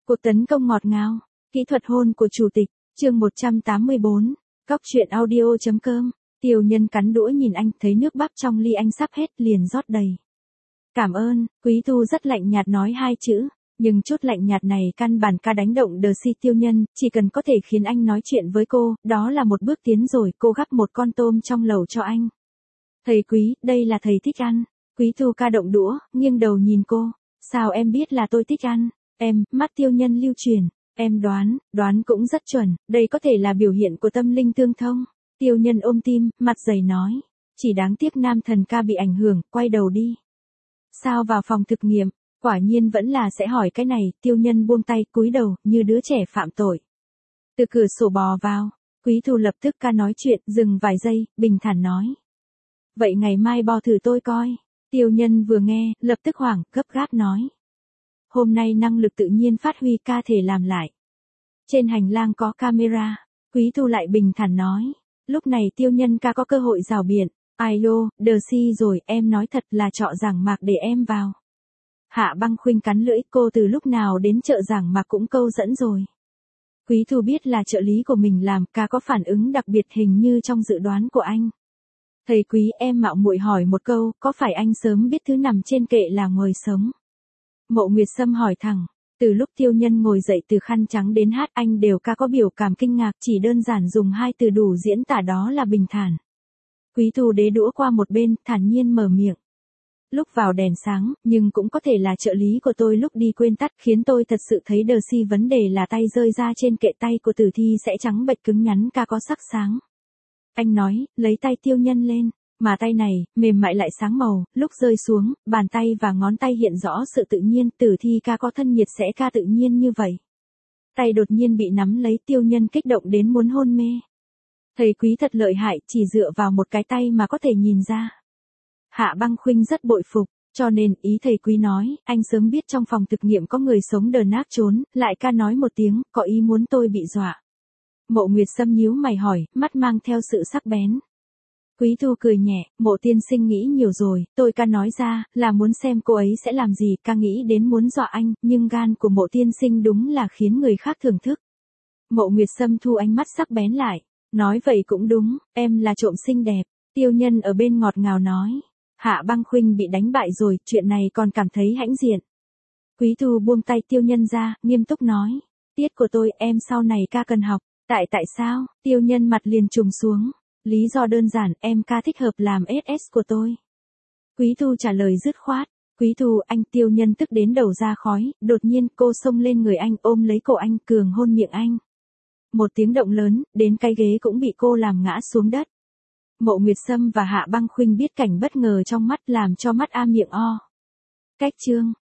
Cuộc tấn công ngọt ngào, kỹ thuật hôn của chủ tịch, chương 184, Cóc truyện audio.com. Tiêu Nhân cắn đũa nhìn anh, thấy nước bắp trong ly anh sắp hết liền rót đầy. Cảm ơn, Quý Thu rất lạnh nhạt nói hai chữ, nhưng chút lạnh nhạt này căn bản ca đánh động đờ si Tiêu Nhân, chỉ cần có thể khiến anh nói chuyện với cô, đó là một bước tiến rồi. Cô gắp một con tôm trong lẩu cho anh. Thầy Quý, đây là thầy thích ăn. Quý Thu ca động đũa, nghiêng đầu nhìn cô. Sao em biết là tôi thích ăn? Mắt Tiêu Nhân lưu chuyển. Em đoán cũng rất chuẩn, đây có thể là biểu hiện của tâm linh tương thông. Tiêu Nhân ôm tim, mặt dày nói. Chỉ đáng tiếc nam thần ca bị ảnh hưởng, quay đầu đi. Sao vào phòng thực nghiệm? Quả nhiên vẫn là sẽ hỏi cái này. Tiêu Nhân buông tay, cúi đầu, như đứa trẻ phạm tội. Từ cửa sổ bò vào. Quý Thu lập tức ca nói chuyện, dừng vài giây, bình thản nói. Vậy ngày mai bò thử tôi coi. Tiêu Nhân vừa nghe, lập tức hoảng, gấp gáp nói. Hôm nay năng lực tự nhiên phát huy, ca thể làm lại. Trên hành lang có camera. Quý Thu lại bình thản nói. Lúc này Tiêu Nhân ca có cơ hội rào biện. Ai lô, đờ si rồi, em nói thật là trọ Giảng Mạc để em vào. Hạ Băng Khuynh cắn lưỡi, cô từ lúc nào đến chợ Giảng Mạc cũng câu dẫn rồi. Quý Thu biết là trợ lý của mình làm, ca có phản ứng đặc biệt hình như trong dự đoán của anh. Thầy Quý, em mạo muội hỏi một câu, có phải anh sớm biết thứ nằm trên kệ là người sống? Mộ Nguyệt Sâm hỏi thẳng. Từ lúc Tiêu Nhân ngồi dậy từ khăn trắng đến hát anh đều ca có biểu cảm kinh ngạc, chỉ đơn giản dùng hai từ đủ diễn tả đó là bình thản. Quý Thu đế đũa qua một bên, thản nhiên mở miệng. Lúc vào đèn sáng, nhưng cũng có thể là trợ lý của tôi lúc đi quên tắt, khiến tôi thật sự thấy đờ si vấn đề là tay rơi ra trên kệ tay của tử thi sẽ trắng bệch cứng nhắn, ca có sắc sáng. Anh nói, lấy tay Tiêu Nhân lên, mà tay này, mềm mại lại sáng màu, lúc rơi xuống, bàn tay và ngón tay hiện rõ sự tự nhiên, tử thi ca có thân nhiệt sẽ ca tự nhiên như vậy. Tay đột nhiên bị nắm lấy, Tiêu Nhân kích động đến muốn hôn mê. Thầy Quý thật lợi hại, chỉ dựa vào một cái tay mà có thể nhìn ra. Hạ Băng Khuynh rất bội phục, cho nên ý thầy Quý nói, anh sớm biết trong phòng thực nghiệm có người sống đờ nát trốn, lại ca nói một tiếng, có ý muốn tôi bị dọa. Mộ Nguyệt Sâm nhíu mày hỏi, mắt mang theo sự sắc bén. Quý Thu cười nhẹ, Mộ tiên sinh nghĩ nhiều rồi, tôi ca nói ra, là muốn xem cô ấy sẽ làm gì, ca nghĩ đến muốn dọa anh, nhưng gan của Mộ tiên sinh đúng là khiến người khác thưởng thức. Mộ Nguyệt Sâm thu ánh mắt sắc bén lại, nói vậy cũng đúng, em là trộm xinh đẹp. Tiêu Nhân ở bên ngọt ngào nói. Hạ Băng Khuynh bị đánh bại rồi, chuyện này còn cảm thấy hãnh diện. Quý Thu buông tay Tiêu Nhân ra, nghiêm túc nói. Tiết của tôi, em sau này ca cần học. Tại sao? Tiêu Nhân mặt liền trùng xuống. Lý do đơn giản, em ca thích hợp làm SS của tôi. Quý Thu trả lời dứt khoát. Quý Thu, anh. Tiêu Nhân tức đến đầu ra khói, đột nhiên cô xông lên người anh, ôm lấy cổ anh, cường hôn miệng anh. Một tiếng động lớn, đến cái ghế cũng bị cô làm ngã xuống đất. Mộ Nguyệt Sâm và Hạ Băng Khuynh biết cảnh bất ngờ trong mắt làm cho mắt a miệng o. Cách chương.